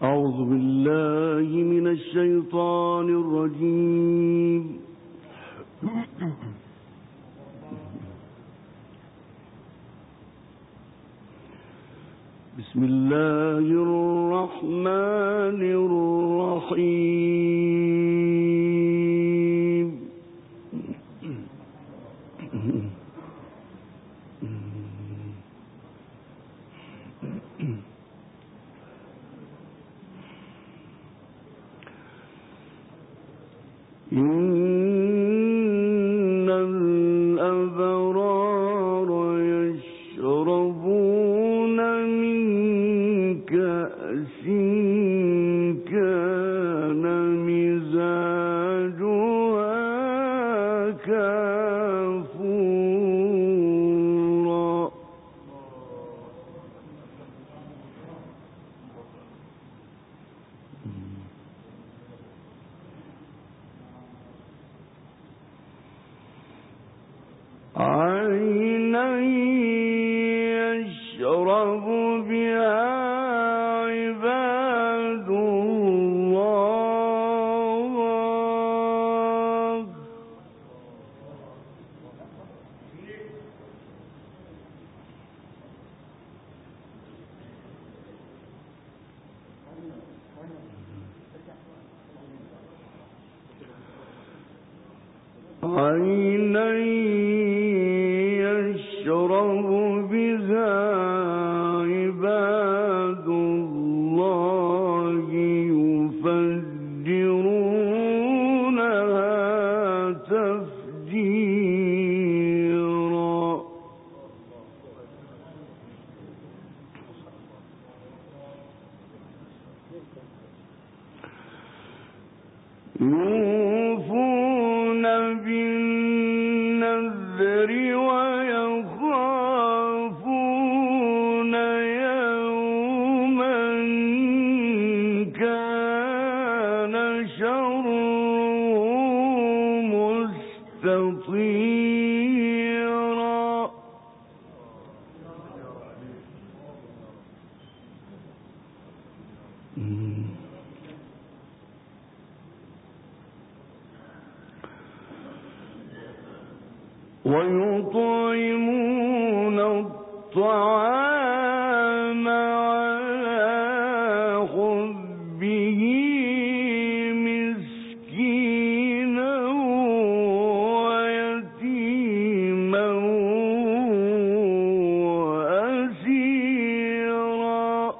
أعوذ بالله من الشيطان الرجيم. بسم الله الرحمن الرحيم. إن الأبرار يشربون من كأس كان مزاجها كافورا. عينا يشرب بها عباد الله. عينا يشرب بها عباد الله يفجرونها تفجيرا. يوفون بالنذر ويخافون يوما كان شره مستطيرا. ويطعمون الطعام على حبه مسكينا ويتيما وأسيرا.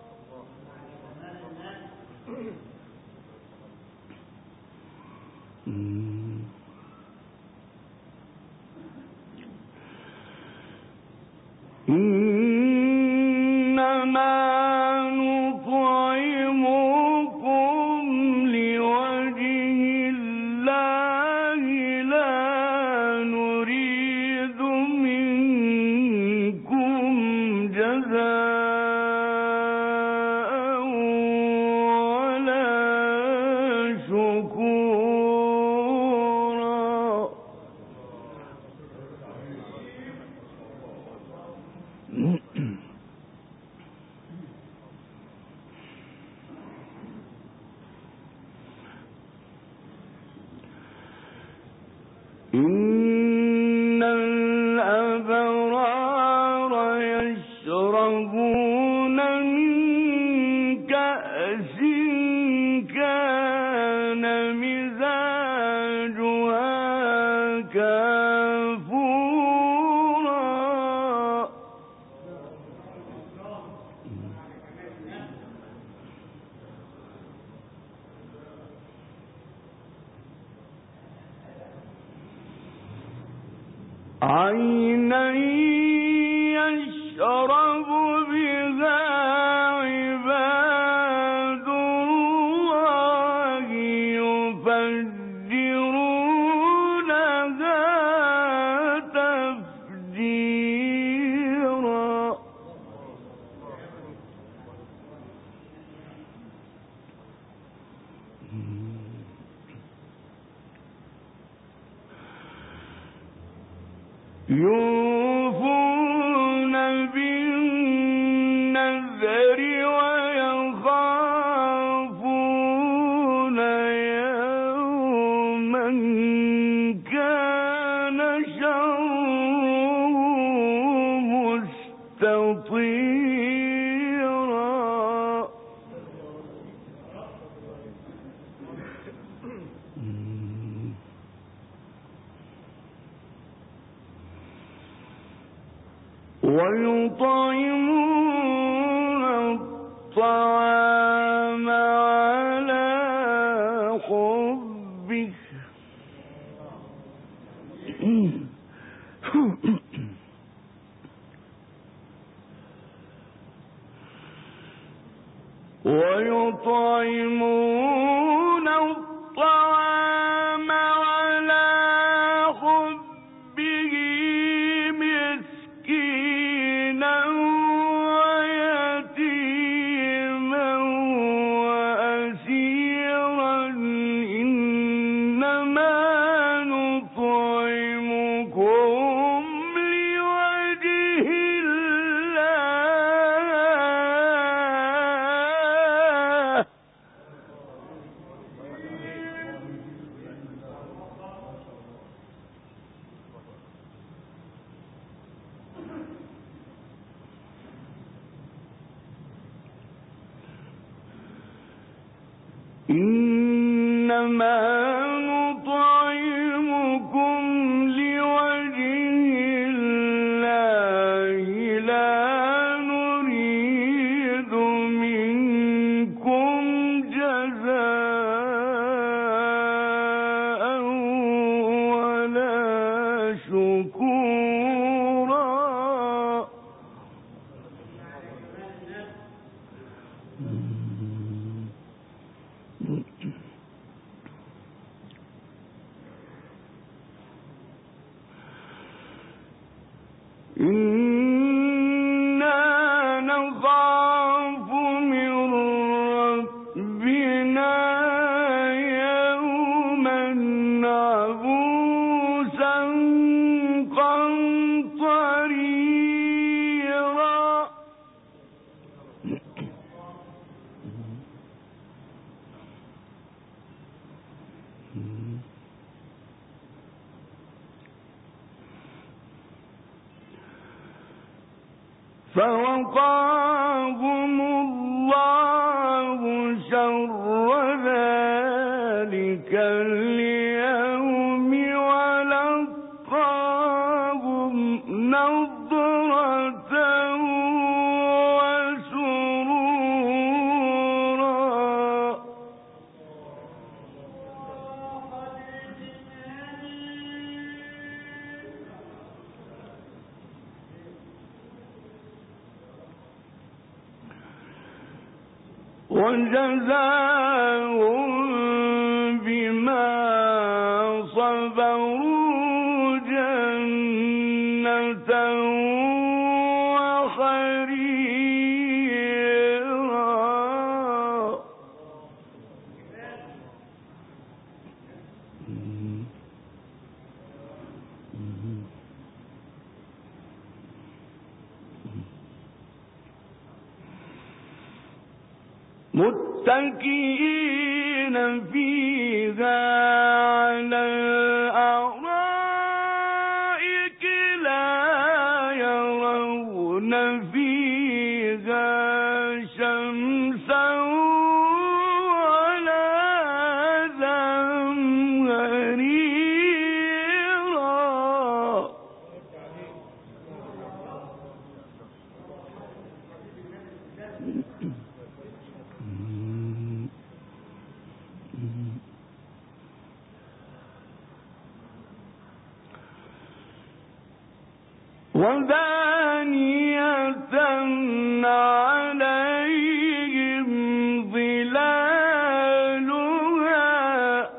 إنما نطعمكم لوجه الله لا نريد منكم جزاء ولا شكورا. إن الأبرار يشربون من كأس كان مزاجها كافورا. عينا يشرب بها عباد الله يفجرونها تفجيرا. يوفون بالنذر ويخافون ويطعمون الطعام على حبه مسكينا ويتيما وأسيرا إنما نطعمكم لوجه الله. إنما نطعمكم لوجه الله لا نريد منكم جزاء ولا شكورا. إنا نخاف من ربنا يوما عبوسا قمطريرا. فوقاهم الله شر ذلك اليوم ولقاهم نضرة وسرورا. وجزاهم بما صبروا جنة وحريرا. متكئين فيها على الأرائك لا يرون فيها شمسا ولا زمهريرا. ودانية عليهم ظلالها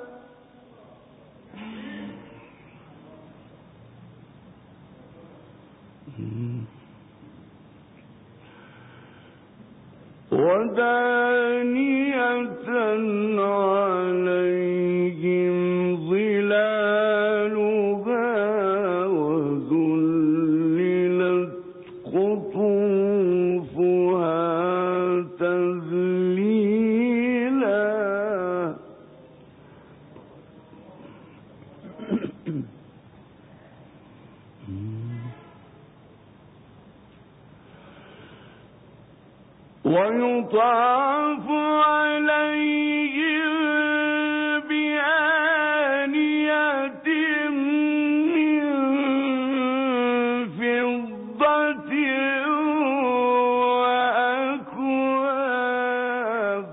ودانية عليهم ظلالها وذللت قطوفها تذليلا. ويطاف عليهم بآنية من فضة وأكواب.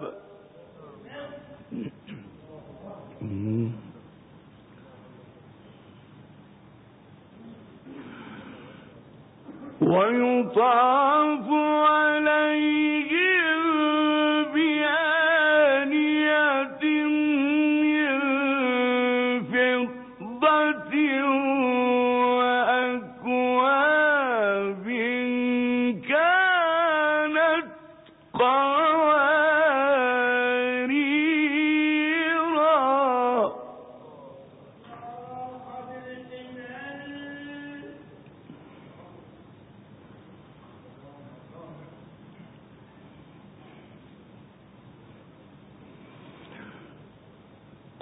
ويطاف عليهم بآنية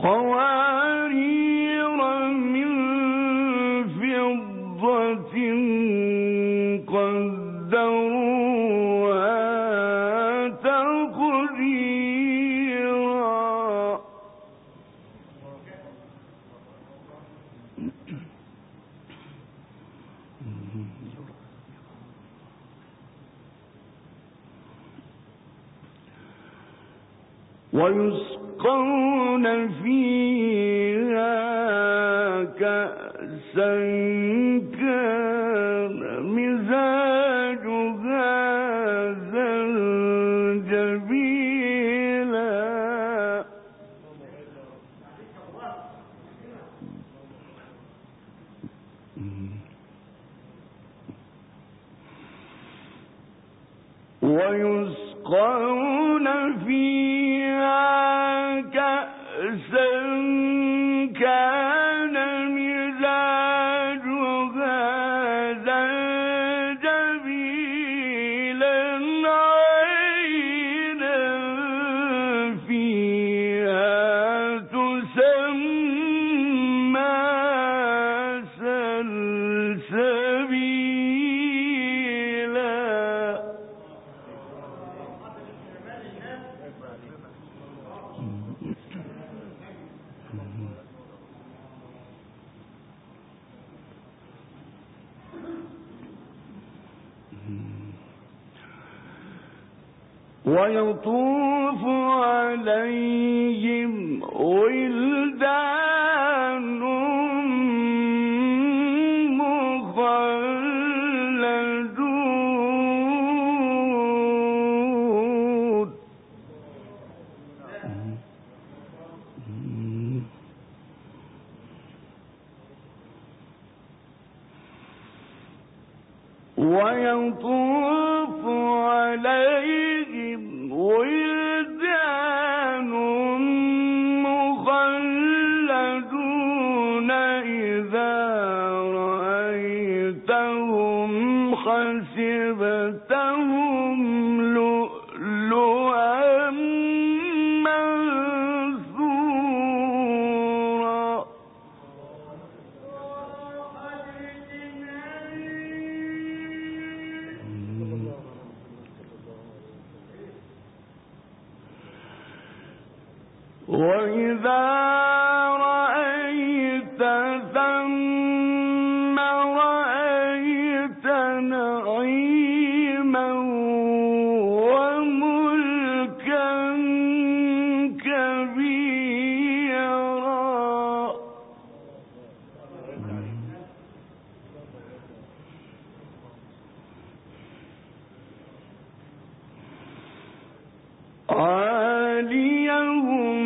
قوارير من فضة قدروها تقديرا ويسقون فيها كأسا كان مزاجها زنجبيلا ويسقون فيها كأسا كان مزاجها زنجبيلا عينا فيها تسمى سلسبيلا ويطوف عليهم ولدان مخلدون ويطوف عليهم ولدان مخلدون إذا رأيتهم حسبتهم لؤلؤا منثورا وإذا رأيت ثم رأيت نعيما وملكا كبيرا عاليهم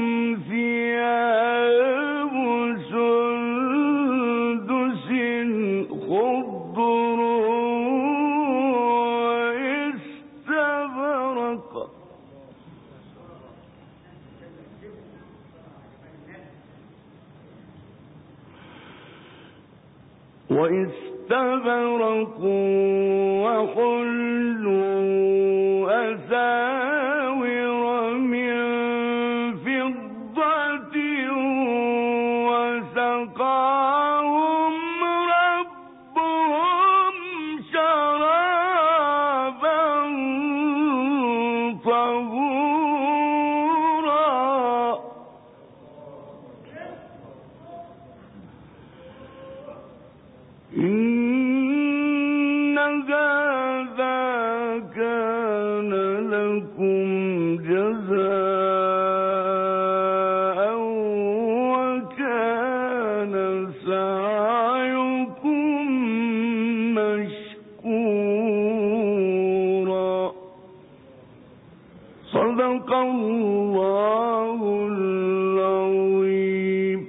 ثياب سندس خضر واستبرق وحلوا أساور من فضة وسقاهم ربهم شرابا طهورا إن هذا كان لكم جزاء وكان سعيكم مشكورا. صدق الله العظيم.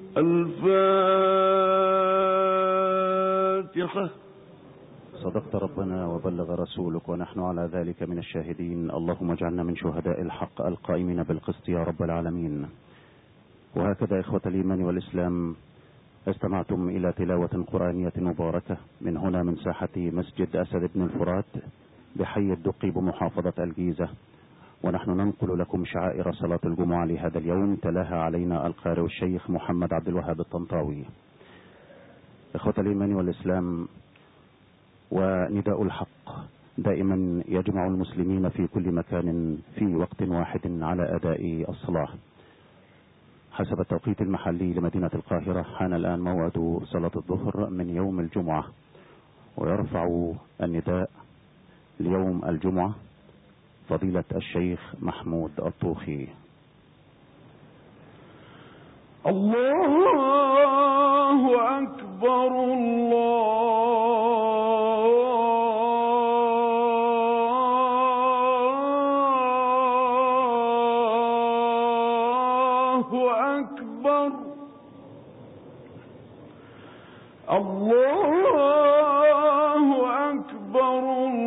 الفاتحة. صدقت ربنا وبلغ رسولك ونحن على ذلك من الشاهدين. اللهم اجعلنا من شهداء الحق القائمين بالقسط يا رب العالمين. وهكذا إخوة الإيمان والإسلام استمعتم إلى تلاوة قرآنية مباركة من هنا من ساحة مسجد أسد بن الفرات بحي الدقي بمحافظة الجيزة ونحن ننقل لكم شعائر صلاة الجمعة لهذا اليوم تلاها علينا القارئ الشيخ محمد عبد الوهاب الطنطاوي. إخوة الإيمان والإسلام، ونداء الحق دائما يجمع المسلمين في كل مكان في وقت واحد على أداء الصلاة. حسب التوقيت المحلي لمدينة القاهرة حان الآن موعد صلاة الظهر من يوم الجمعة، ويرفع النداء ليوم الجمعة فضيلة الشيخ محمود الطوخي. الله أكبر الله أكبر الله أكبر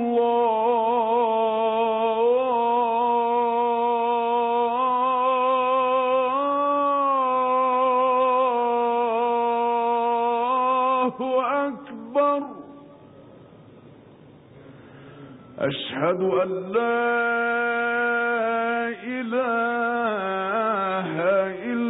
الله أكبر. أشهد أن لا إله إلا